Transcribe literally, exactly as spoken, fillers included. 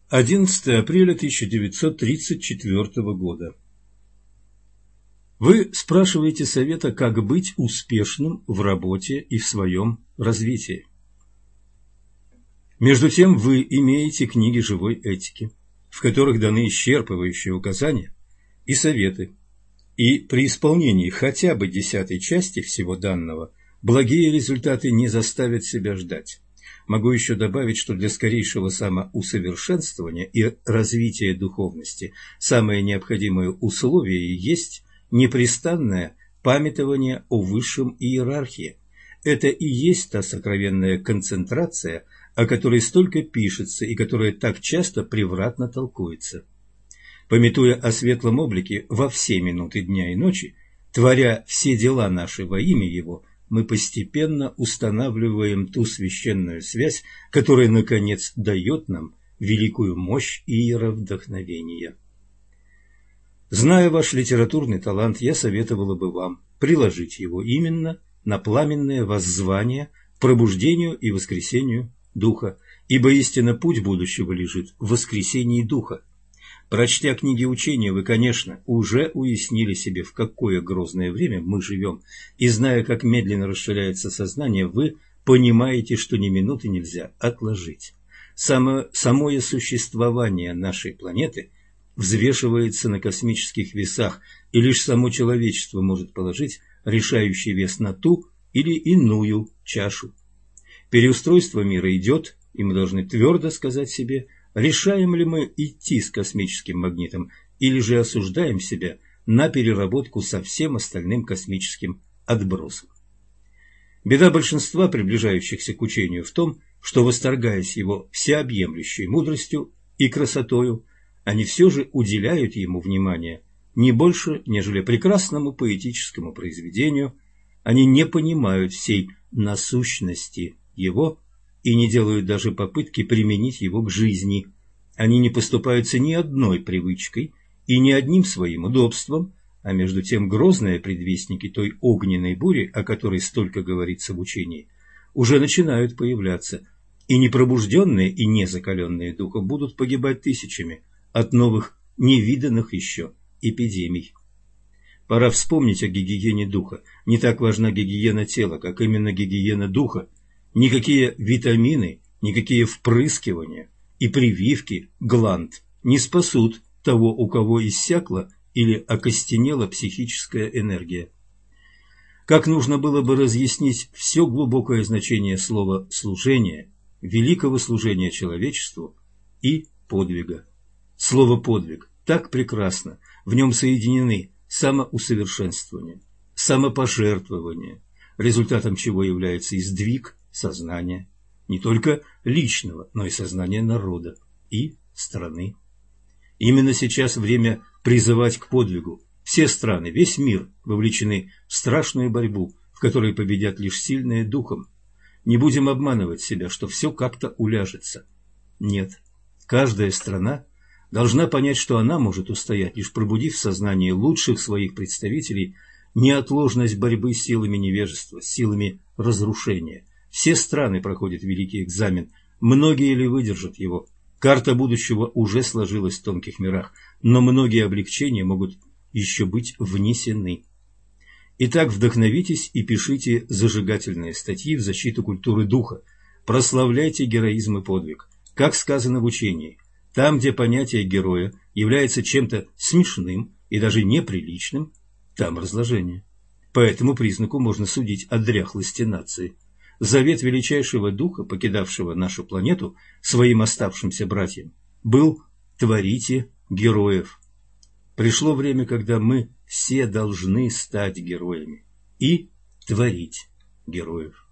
одиннадцатое апреля тысяча девятьсот тридцать четвёртого года. Вы спрашиваете совета, как быть успешным в работе и в своем развитии. Между тем вы имеете книги живой этики, в которых даны исчерпывающие указания и советы, и при исполнении хотя бы десятой части всего данного благие результаты не заставят себя ждать. Могу еще добавить, что для скорейшего самоусовершенствования и развития духовности самое необходимое условие есть непрестанное памятование о высшем иерархии. Это и есть та сокровенная концентрация, о которой столько пишется и которая так часто превратно толкуется. Памятуя о светлом облике во все минуты дня и ночи, творя все дела наши во имя Его, мы постепенно устанавливаем ту священную связь, которая, наконец, дает нам великую мощь иеровдохновения. Зная ваш литературный талант, я советовала бы вам приложить его именно на пламенное воззвание к пробуждению и воскресению Духа, ибо истинно путь будущего лежит в воскресении Духа. Прочтя книги учения, вы, конечно, уже уяснили себе, в какое грозное время мы живем, и зная, как медленно расширяется сознание, вы понимаете, что ни минуты нельзя отложить. Само, самое существование нашей планеты взвешивается на космических весах, и лишь само человечество может положить решающий вес на ту или иную чашу. Переустройство мира идет, и мы должны твердо сказать себе, решаем ли мы идти с космическим магнитом или же осуждаем себя на переработку со всем остальным космическим отбросом. Беда большинства приближающихся к учению в том, что, восторгаясь его всеобъемлющей мудростью и красотою, они все же уделяют ему внимание не больше, нежели прекрасному поэтическому произведению, они не понимают всей насущности его и не делают даже попытки применить его к жизни. Они не поступаются ни одной привычкой и ни одним своим удобством, а между тем грозные предвестники той огненной бури, о которой столько говорится в учении, уже начинают появляться, и непробужденные и незакаленные духом будут погибать тысячами от новых, невиданных еще эпидемий. Пора вспомнить о гигиене духа. Не так важна гигиена тела, как именно гигиена духа. Никакие витамины, никакие впрыскивания и прививки гланд не спасут того, у кого иссякла или окостенела психическая энергия. Как нужно было бы разъяснить все глубокое значение слова «служение», великого служения человечеству и подвига. Слово «подвиг» так прекрасно, в нем соединены самоусовершенствование, самопожертвование, результатом чего является и сдвиг сознания, не только личного, но и сознания народа и страны. Именно сейчас время призывать к подвигу. Все страны, весь мир вовлечены в страшную борьбу, в которой победят лишь сильные духом. Не будем обманывать себя, что все как-то уляжется. Нет, каждая страна должна понять, что она может устоять, лишь пробудив в сознании лучших своих представителей неотложность борьбы с силами невежества, с силами разрушения. Все страны проходят великий экзамен, многие ли выдержат его. Карта будущего уже сложилась в тонких мирах, но многие облегчения могут еще быть внесены. Итак, вдохновитесь и пишите зажигательные статьи в защиту культуры духа, прославляйте героизм и подвиг, как сказано в учении. Там, где понятие героя является чем-то смешным и даже неприличным, там разложение. По этому признаку можно судить о дряхлости нации. Завет величайшего духа, покидавшего нашу планету своим оставшимся братьям, был «творите героев». Пришло время, когда мы все должны стать героями и творить героев.